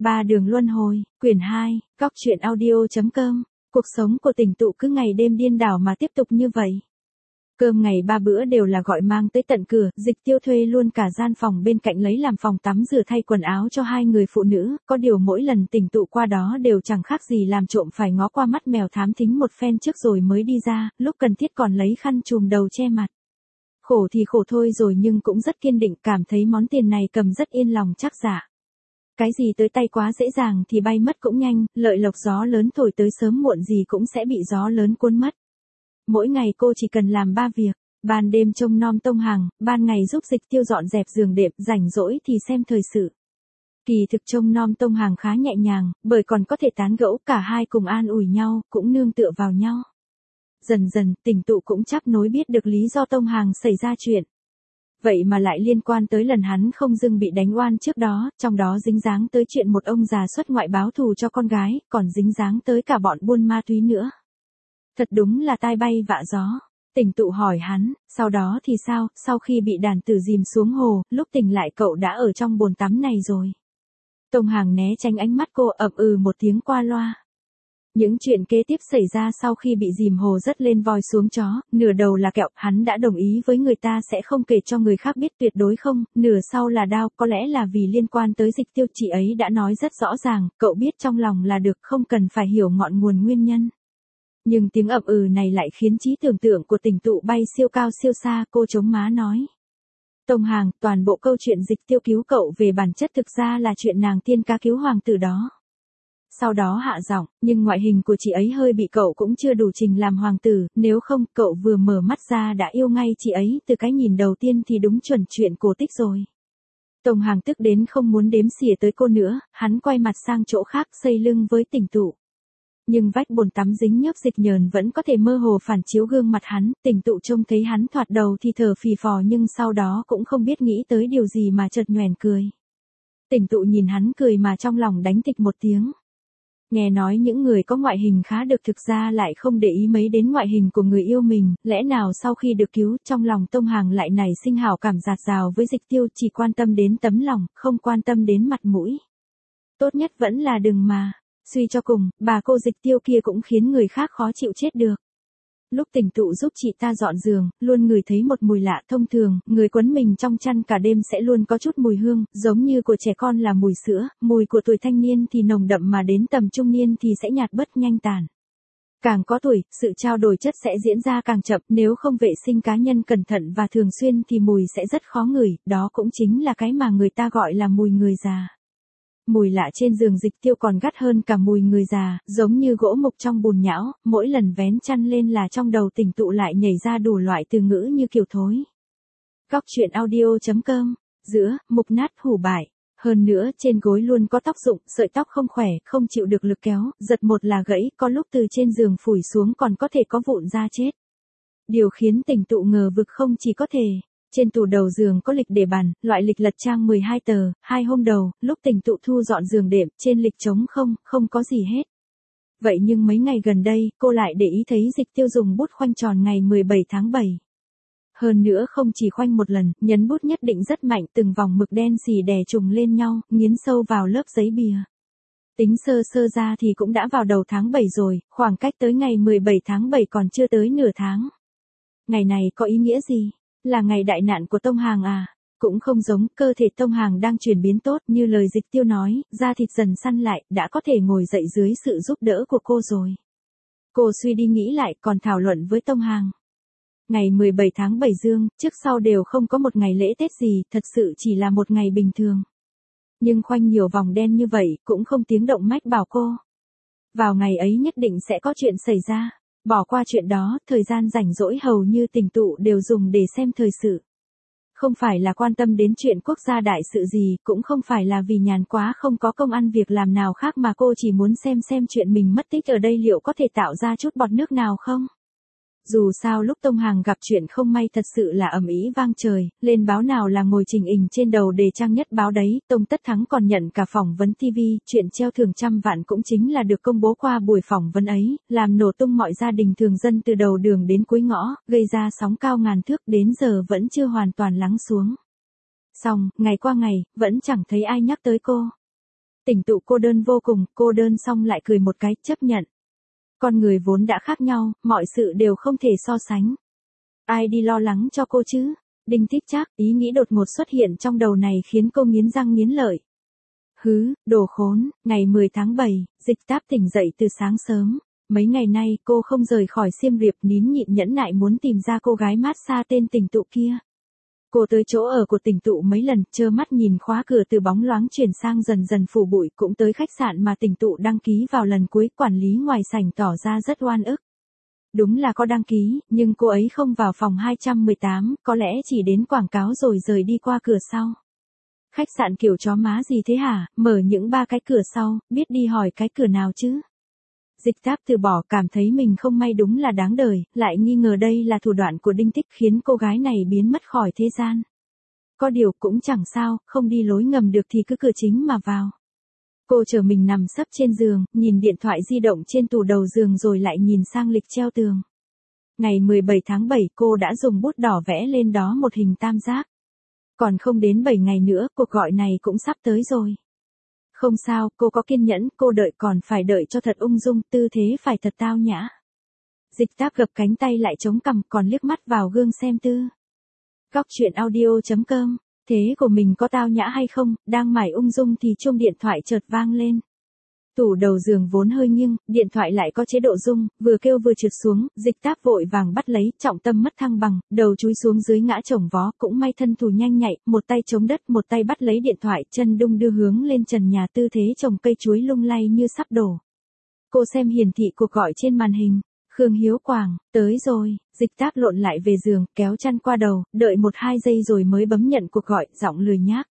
Ba đường luân hồi, quyển 2, góc truyện audio.com. Cuộc sống của Tình Tụ cứ ngày đêm điên đảo mà tiếp tục như vậy. Cơm ngày 3 bữa đều là gọi mang tới tận cửa, Dịch Tiêu thuê luôn cả gian phòng bên cạnh lấy làm phòng tắm rửa thay quần áo cho hai người phụ nữ, có điều mỗi lần Tình Tụ qua đó đều chẳng khác gì làm trộm phải ngó qua mắt mèo thám thính một phen trước rồi mới đi ra, lúc cần thiết còn lấy khăn trùm đầu che mặt. Khổ thì khổ thôi rồi nhưng cũng rất kiên định, cảm thấy món tiền này cầm rất yên lòng chắc dạ. Cái gì tới tay quá dễ dàng thì bay mất cũng nhanh, lợi lộc gió lớn thổi tới sớm muộn gì cũng sẽ bị gió lớn cuốn mất. Mỗi ngày cô chỉ cần làm 3 việc, ban đêm trông nom tông hàng, ban ngày giúp Dịch Tiêu dọn dẹp giường đệm, rảnh rỗi thì xem thời sự. Kỳ thực trông nom tông hàng khá nhẹ nhàng, bởi còn có thể tán gẫu, cả hai cùng an ủi nhau, cũng nương tựa vào nhau. Dần dần, Tình Tụ cũng chắp nối biết được lý do tông hàng xảy ra chuyện. Vậy mà lại liên quan tới lần hắn không dưng bị đánh oan trước đó, trong đó dính dáng tới chuyện một ông già xuất ngoại báo thù cho con gái, còn dính dáng tới cả bọn buôn ma túy nữa. Thật đúng là tai bay vạ gió. Tình Tụ hỏi hắn, sau đó thì sao, sau khi bị đàn tử dìm xuống hồ, lúc tỉnh lại cậu đã ở trong bồn tắm này rồi. Tông hàng né tránh ánh mắt cô, ậm ừ một tiếng qua loa. Những chuyện kế tiếp xảy ra sau khi bị dìm hồ rất lên voi xuống chó, nửa đầu là kẹo, hắn đã đồng ý với người ta sẽ không kể cho người khác biết tuyệt đối không, nửa sau là đao, có lẽ là vì liên quan tới Dịch Tiêu, chị ấy đã nói rất rõ ràng, cậu biết trong lòng là được, không cần phải hiểu ngọn nguồn nguyên nhân. Nhưng tiếng ậm ừ này lại khiến trí tưởng tượng của Tình Tụ bay siêu cao siêu xa, cô chống má nói. Tông hàng, toàn bộ câu chuyện Dịch Tiêu cứu cậu về bản chất thực ra là chuyện nàng tiên ca cứu hoàng tử đó. Sau đó hạ giọng, nhưng ngoại hình của chị ấy hơi bị cậu cũng chưa đủ trình làm hoàng tử, nếu không, cậu vừa mở mắt ra đã yêu ngay chị ấy, từ cái nhìn đầu tiên thì đúng chuẩn chuyện cổ tích rồi. Tông hàng tức đến không muốn đếm xỉa tới cô nữa, hắn quay mặt sang chỗ khác xây lưng với Tình Tụ. Nhưng vách bồn tắm dính nhớp dịch nhờn vẫn có thể mơ hồ phản chiếu gương mặt hắn, Tình Tụ trông thấy hắn thoạt đầu thì thở phì phò nhưng sau đó cũng không biết nghĩ tới điều gì mà chợt nhoẻn cười. Tình Tụ nhìn hắn cười mà trong lòng đánh thịch một tiếng. Nghe nói những người có ngoại hình khá được thực ra lại không để ý mấy đến ngoại hình của người yêu mình, lẽ nào sau khi được cứu, trong lòng tông hàng lại nảy sinh hảo cảm dạt dào với Dịch Tiêu, chỉ quan tâm đến tấm lòng, không quan tâm đến mặt mũi. Tốt nhất vẫn là đừng mà. Suy cho cùng, bà cô Dịch Tiêu kia cũng khiến người khác khó chịu chết được. Lúc Tình Tụ giúp chị ta dọn giường, luôn ngửi thấy một mùi lạ, thông thường, người quấn mình trong chăn cả đêm sẽ luôn có chút mùi hương, giống như của trẻ con là mùi sữa, mùi của tuổi thanh niên thì nồng đậm mà đến tầm trung niên thì sẽ nhạt bớt nhanh tàn. Càng có tuổi, sự trao đổi chất sẽ diễn ra càng chậm, nếu không vệ sinh cá nhân cẩn thận và thường xuyên thì mùi sẽ rất khó ngửi, đó cũng chính là cái mà người ta gọi là mùi người già. Mùi lạ trên giường Dịch Tiêu còn gắt hơn cả mùi người già, giống như gỗ mục trong bùn nhão, mỗi lần vén chăn lên là trong đầu Tình Tụ lại nhảy ra đủ loại từ ngữ như kiểu thối. Góc truyện audio.com, giữa, mục nát hủ bại. Hơn nữa, trên gối luôn có tóc rụng, sợi tóc không khỏe, không chịu được lực kéo, giật một là gãy, có lúc từ trên giường phủi xuống còn có thể có vụn ra chết. Điều khiến Tình Tụ ngờ vực không chỉ có thể. Trên tủ đầu giường có lịch để bàn, loại lịch lật trang 12 tờ, 2 hôm đầu, lúc Tình Tụ thu dọn giường đệm, trên lịch trống không có gì hết. Vậy nhưng mấy ngày gần đây, cô lại để ý thấy Dịch Tiêu dùng bút khoanh tròn ngày 17 tháng 7. Hơn nữa không chỉ khoanh một lần, nhấn bút nhất định rất mạnh, từng vòng mực đen xì đè trùng lên nhau, nghiến sâu vào lớp giấy bìa. Tính sơ ra thì cũng đã vào đầu tháng 7 rồi, khoảng cách tới ngày 17 tháng 7 còn chưa tới nửa tháng. Ngày này có ý nghĩa gì? Là ngày đại nạn của tông hàng à? Cũng không giống, cơ thể tông hàng đang chuyển biến tốt như lời Dịch Tiêu nói, da thịt dần săn lại, đã có thể ngồi dậy dưới sự giúp đỡ của cô rồi. Cô suy đi nghĩ lại còn thảo luận với tông hàng. Ngày 17 tháng 7 dương, trước sau đều không có một ngày lễ Tết gì, thật sự chỉ là một ngày bình thường. Nhưng khoanh nhiều vòng đen như vậy, cũng không tiếng động mách bảo cô. Vào ngày ấy nhất định sẽ có chuyện xảy ra. Bỏ qua chuyện đó, thời gian rảnh rỗi hầu như Tình Tụ đều dùng để xem thời sự. Không phải là quan tâm đến chuyện quốc gia đại sự gì, cũng không phải là vì nhàn quá không có công ăn việc làm nào khác mà cô chỉ muốn xem chuyện mình mất tích ở đây liệu có thể tạo ra chút bọt nước nào không. Dù sao lúc tông hàng gặp chuyện không may thật sự là ầm ĩ vang trời, lên báo nào là ngồi trình hình trên đầu đề trang nhất báo đấy, Tông Tất Thắng còn nhận cả phỏng vấn TV, chuyện treo thưởng trăm vạn cũng chính là được công bố qua buổi phỏng vấn ấy, làm nổ tung mọi gia đình thường dân từ đầu đường đến cuối ngõ, gây ra sóng cao ngàn thước, đến giờ vẫn chưa hoàn toàn lắng xuống. Xong, ngày qua ngày, vẫn chẳng thấy ai nhắc tới cô. Tỉnh Tụ cô đơn vô cùng, cô đơn xong lại cười một cái, chấp nhận. Con người vốn đã khác nhau, mọi sự đều không thể so sánh. Ai đi lo lắng cho cô chứ? Đinh Thích Trác, ý nghĩ đột ngột xuất hiện trong đầu này khiến cô nghiến răng nghiến lợi. Hứ, đồ khốn, ngày 10 tháng 7, Dịch Táp tỉnh dậy từ sáng sớm. Mấy ngày nay cô không rời khỏi Siem Reap, nín nhịn nhẫn nại muốn tìm ra cô gái massage tên Tỉnh Tụ kia. Cô tới chỗ ở của Tỉnh Tụ mấy lần, trơ mắt nhìn khóa cửa từ bóng loáng chuyển sang dần dần phủ bụi, cũng tới khách sạn mà Tỉnh Tụ đăng ký vào lần cuối, quản lý ngoài sảnh tỏ ra rất oan ức. Đúng là có đăng ký, nhưng cô ấy không vào phòng 218, có lẽ chỉ đến quảng cáo rồi rời đi qua cửa sau. Khách sạn kiểu chó má gì thế hả, mở những 3 cái cửa sau, biết đi hỏi cái cửa nào chứ. Dịch Táp từ bỏ, cảm thấy mình không may đúng là đáng đời, lại nghi ngờ đây là thủ đoạn của Đinh Tích khiến cô gái này biến mất khỏi thế gian. Có điều cũng chẳng sao, không đi lối ngầm được thì cứ cửa chính mà vào. Cô chờ mình nằm sấp trên giường, nhìn điện thoại di động trên tủ đầu giường rồi lại nhìn sang lịch treo tường. Ngày 17 tháng 7 cô đã dùng bút đỏ vẽ lên đó một hình tam giác. Còn không đến 7 ngày nữa, cuộc gọi này cũng sắp tới rồi. Không sao, cô có kiên nhẫn, cô đợi còn phải đợi cho thật ung dung, tư thế phải thật tao nhã. Dịch Táp gập cánh tay lại chống cằm, còn liếc mắt vào gương xem tư. Góc truyện audio.com, thế của mình có tao nhã hay không, đang mải ung dung thì chuông điện thoại chợt vang lên. Tủ đầu giường vốn hơi nghiêng, điện thoại lại có chế độ rung, vừa kêu vừa trượt xuống, Dịch Táp vội vàng bắt lấy, trọng tâm mất thăng bằng, đầu chúi xuống dưới ngã chồng vó, cũng may thân thủ nhanh nhạy, một tay chống đất, một tay bắt lấy điện thoại, chân đung đưa hướng lên trần nhà, tư thế trồng cây chuối lung lay như sắp đổ. Cô xem hiển thị cuộc gọi trên màn hình. Khương Hiếu Quảng, tới rồi. Dịch Táp lộn lại về giường, kéo chăn qua đầu, đợi 1-2 giây rồi mới bấm nhận cuộc gọi, giọng lười nhác.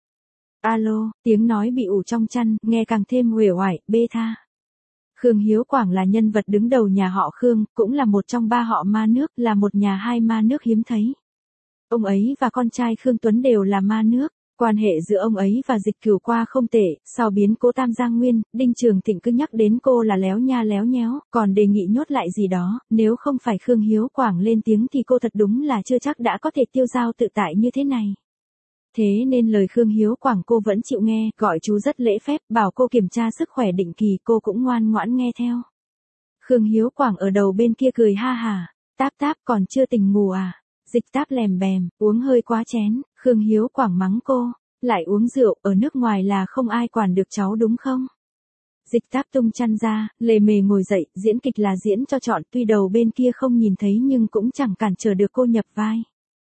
Alo, tiếng nói bị ù trong chăn, nghe càng thêm uể oải, bê tha. Khương Hiếu Quảng là nhân vật đứng đầu nhà họ Khương, cũng là một trong 3 họ ma nước, là một nhà 2 ma nước hiếm thấy. Ông ấy và con trai Khương Tuấn đều là ma nước. Quan hệ giữa ông ấy và Dịch Cửu qua không tệ, sau biến cố Tam Giang Nguyên, Đinh Trường Thịnh cứ nhắc đến cô là léo nha léo nhéo, còn đề nghị nhốt lại gì đó, nếu không phải Khương Hiếu Quảng lên tiếng thì cô thật đúng là chưa chắc đã có thể tiêu dao tự tại như thế này. Thế nên lời Khương Hiếu Quảng cô vẫn chịu nghe, gọi chú rất lễ phép, bảo cô kiểm tra sức khỏe định kỳ, cô cũng ngoan ngoãn nghe theo. Khương Hiếu Quảng ở đầu bên kia cười ha hả, Táp Táp còn chưa tỉnh ngủ à? Dịch Táp lèm bèm, uống hơi quá chén, Khương Hiếu Quảng mắng cô, lại uống rượu, ở nước ngoài là không ai quản được cháu đúng không? Dịch Táp tung chăn ra, lề mề ngồi dậy, diễn kịch là diễn cho trọn, tuy đầu bên kia không nhìn thấy nhưng cũng chẳng cản trở được cô nhập vai.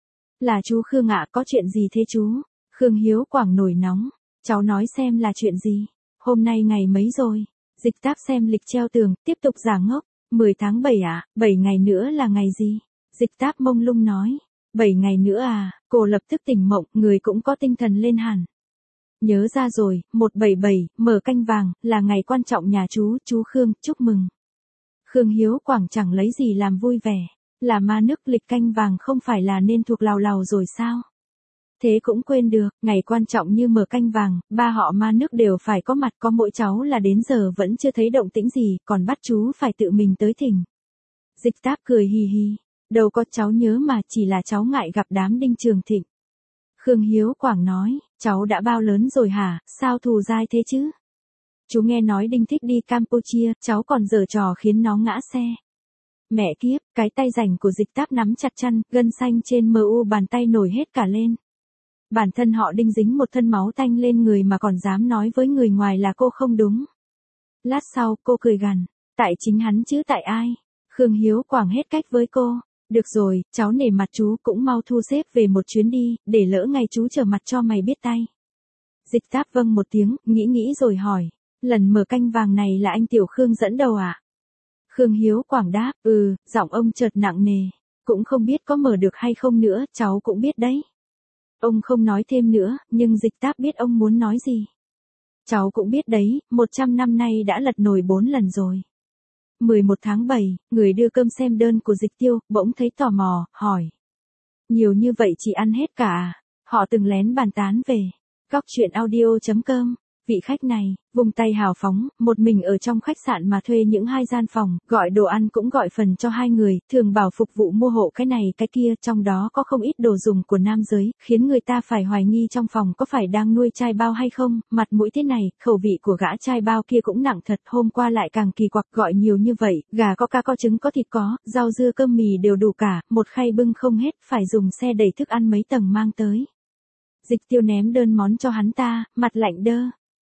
Là chú Khương ạ, có chuyện gì thế chú? Khương Hiếu Quảng nổi nóng, cháu nói xem là chuyện gì? Hôm nay ngày mấy rồi? Dịch Táp xem lịch treo tường, tiếp tục giả ngốc, 10 tháng 7 ạ, 7 ngày nữa là ngày gì? Dịch Táp mông lung nói, 7 ngày nữa à, cô lập tức tỉnh mộng, người cũng có tinh thần lên hẳn. Nhớ ra rồi, 177, mở canh vàng, là ngày quan trọng nhà chú Khương, chúc mừng. Khương Hiếu Quảng chẳng lấy gì làm vui vẻ, là ma nước lịch canh vàng không phải là nên thuộc lào lào rồi sao? Thế cũng quên được, ngày quan trọng như mở canh vàng, 3 họ ma nước đều phải có mặt, có mỗi cháu là đến giờ vẫn chưa thấy động tĩnh gì, còn bắt chú phải tự mình tới thỉnh. Dịch Táp cười hì hì. Đâu có, cháu nhớ mà, chỉ là cháu ngại gặp đám Đinh Trường Thịnh. Khương Hiếu Quảng nói, cháu đã bao lớn rồi hả, sao thù dai thế chứ? Chú nghe nói Đinh thích đi Campuchia, cháu còn giở trò khiến nó ngã xe. Mẹ kiếp, cái tay rảnh của Dịch Táp nắm chặt chăn, gân xanh trên mu bàn tay nổi hết cả lên. Bản thân họ Đinh dính một thân máu tanh lên người mà còn dám nói với người ngoài là cô không đúng. Lát sau, cô cười gằn, tại chính hắn chứ tại ai? Khương Hiếu Quảng hết cách với cô. Được rồi, cháu nể mặt chú cũng mau thu xếp về một chuyến đi, để lỡ ngày chú trở mặt cho mày biết tay. Dịch Táp vâng một tiếng, nghĩ rồi hỏi, lần mở canh vàng này là anh Tiểu Khương dẫn đầu à? Khương Hiếu Quảng đáp, giọng ông chợt nặng nề, cũng không biết có mở được hay không nữa, cháu cũng biết đấy. Ông không nói thêm nữa, nhưng Dịch Táp biết ông muốn nói gì. Cháu cũng biết đấy, 100 năm nay đã lật nồi 4 lần rồi. 11 tháng 7, người đưa cơm xem đơn của Dịch Tiêu, bỗng thấy tò mò, hỏi. Nhiều như vậy chị ăn hết cả à? Họ từng lén bàn tán về. Góc truyện audio.com Vị khách này, vùng tay hào phóng, một mình ở trong khách sạn mà thuê những 2 gian phòng, gọi đồ ăn cũng gọi phần cho 2 người, thường bảo phục vụ mua hộ cái này cái kia, trong đó có không ít đồ dùng của nam giới, khiến người ta phải hoài nghi trong phòng có phải đang nuôi trai bao hay không, mặt mũi thế này, khẩu vị của gã trai bao kia cũng nặng thật, hôm qua lại càng kỳ quặc gọi nhiều như vậy, gà có cá có trứng có thịt có, rau dưa cơm mì đều đủ cả, một khay bưng không hết, phải dùng xe đẩy thức ăn mấy tầng mang tới. Dịch Tiêu ném đơn món cho hắn ta, mặt lạnh đơ.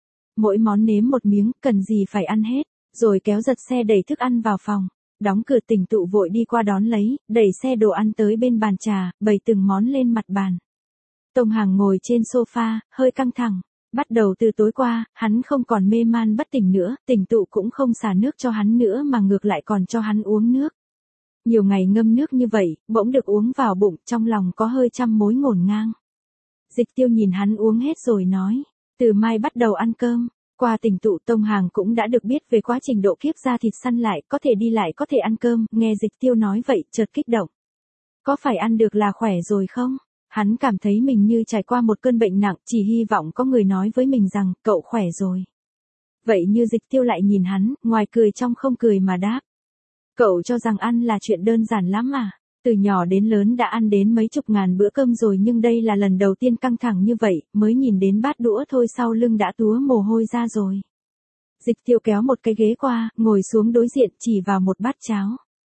Mỗi món nếm một miếng, cần gì phải ăn hết, rồi kéo giật xe đẩy thức ăn vào phòng. Đóng cửa Tỉnh Tụ vội đi qua đón lấy, đẩy xe đồ ăn tới bên bàn trà, bày từng món lên mặt bàn. Tông Hàng ngồi trên sofa, hơi căng thẳng. Bắt đầu từ tối qua, hắn không còn mê man bất tỉnh nữa, Tỉnh Tụ cũng không xả nước cho hắn nữa mà ngược lại còn cho hắn uống nước. Nhiều ngày ngâm nước như vậy, bỗng được uống vào bụng, trong lòng có hơi trăm mối ngổn ngang. Dịch Tiêu nhìn hắn uống hết rồi nói, từ mai bắt đầu ăn cơm. Qua Tỉnh Tụ Tông Hàng cũng đã được biết về quá trình độ kiếp ra thịt săn lại, có thể đi lại có thể ăn cơm, nghe Dịch Tiêu nói vậy, chợt kích động. Có phải ăn được là khỏe rồi không? Hắn cảm thấy mình như trải qua một cơn bệnh nặng, chỉ hy vọng có người nói với mình rằng, cậu khỏe rồi. Vậy như Dịch Tiêu lại nhìn hắn, ngoài cười trong không cười mà đáp. Cậu cho rằng ăn là chuyện đơn giản lắm à? Từ nhỏ đến lớn đã ăn đến mấy chục ngàn bữa cơm rồi nhưng đây là lần đầu tiên căng thẳng như vậy, mới nhìn đến bát đũa thôi sau lưng đã túa mồ hôi ra rồi. Dịch Tiêu kéo một cái ghế qua, ngồi xuống đối diện chỉ vào một bát cháo.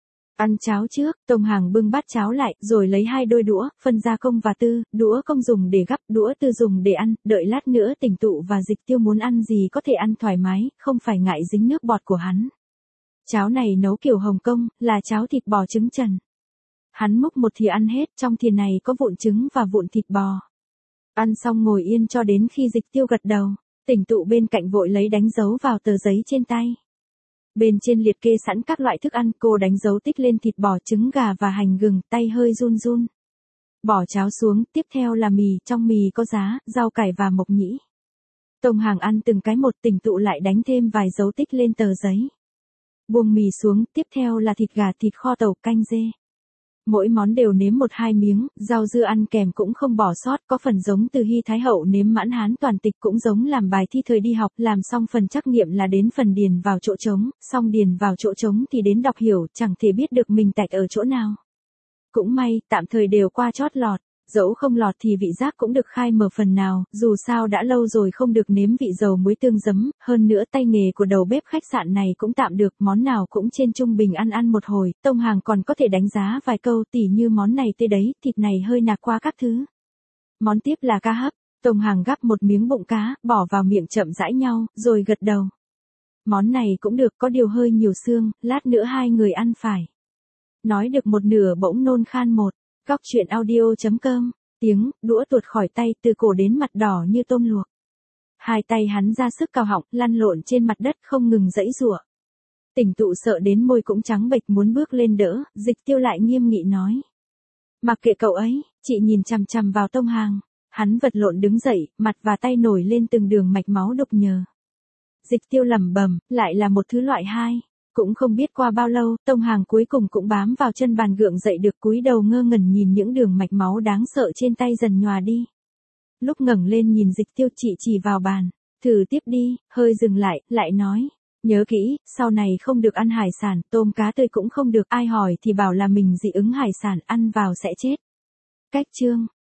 Ăn cháo trước, Tông Hàng bưng bát cháo lại, rồi lấy 2 đôi đũa, phân ra công và tư, đũa công dùng để gắp, đũa tư dùng để ăn, đợi lát nữa Tỉnh Tụ và Dịch Tiêu muốn ăn gì có thể ăn thoải mái, không phải ngại dính nước bọt của hắn. Cháo này nấu kiểu Hồng Kông, là cháo thịt bò trứng trần. Hắn múc một thìa ăn hết, trong thìa này có vụn trứng và vụn thịt bò. Ăn xong ngồi yên cho đến khi Dịch Tiêu gật đầu, Tỉnh Tụ bên cạnh vội lấy đánh dấu vào tờ giấy trên tay. Bên trên liệt kê sẵn các loại thức ăn, cô đánh dấu tích lên thịt bò, trứng gà và hành gừng, tay hơi run run. Bỏ cháo xuống, tiếp theo là mì, trong mì có giá, rau cải và mộc nhĩ. Tông Hàng ăn từng cái một, Tỉnh Tụ lại đánh thêm vài dấu tích lên tờ giấy. Buông mì xuống, tiếp theo là thịt gà, thịt kho tàu, canh dê. Mỗi món đều nếm 1-2 miếng, rau dưa ăn kèm cũng không bỏ sót, có phần giống từ Hy Thái Hậu nếm mãn hán toàn tịch, cũng giống làm bài thi thời đi học, làm xong phần trắc nghiệm là đến phần điền vào chỗ trống, xong điền vào chỗ trống thì đến đọc hiểu, chẳng thể biết được mình tạch ở chỗ nào. Cũng may, tạm thời đều qua chót lọt, dẫu không lọt thì vị giác cũng được khai mở phần nào, dù sao đã lâu rồi không được nếm vị dầu muối tương giấm, hơn nữa tay nghề của đầu bếp khách sạn này cũng tạm được, món nào cũng trên trung bình ăn một hồi, Tông Hàng còn có thể đánh giá vài câu, tỉ như món này tươi đấy, thịt này hơi nạc qua các thứ. Món tiếp là cá hấp, Tông Hàng gắp một miếng bụng cá, bỏ vào miệng chậm rãi nhau, rồi gật đầu. Món này cũng được, có điều hơi nhiều xương, lát nữa 2 người ăn phải. Nói được một nửa bỗng nôn khan một. Góc chuyện audio.com, tiếng, đũa tuột khỏi tay, từ cổ đến mặt đỏ như tôm luộc. 2 tay hắn ra sức cào họng, lăn lộn trên mặt đất không ngừng giãy giụa. Tỉnh Tụ sợ đến môi cũng trắng bệch muốn bước lên đỡ, Dịch Tiêu lại nghiêm nghị nói. Mặc kệ cậu ấy, chị nhìn chằm chằm vào Tông Hàng. Hắn vật lộn đứng dậy, mặt và tay nổi lên từng đường mạch máu đục nhờ. Dịch Tiêu lẩm bẩm, lại là một thứ loại 2. Cũng không biết qua bao lâu, Tông Hàng cuối cùng cũng bám vào chân bàn gượng dậy được, cúi đầu ngơ ngẩn nhìn những đường mạch máu đáng sợ trên tay dần nhòa đi. Lúc ngẩng lên nhìn Dịch Tiêu chị chỉ vào bàn, thử tiếp đi, hơi dừng lại, lại nói. Nhớ kỹ, sau này không được ăn hải sản, tôm cá tươi cũng không được, ai hỏi thì bảo là mình dị ứng hải sản, ăn vào sẽ chết. Cách chương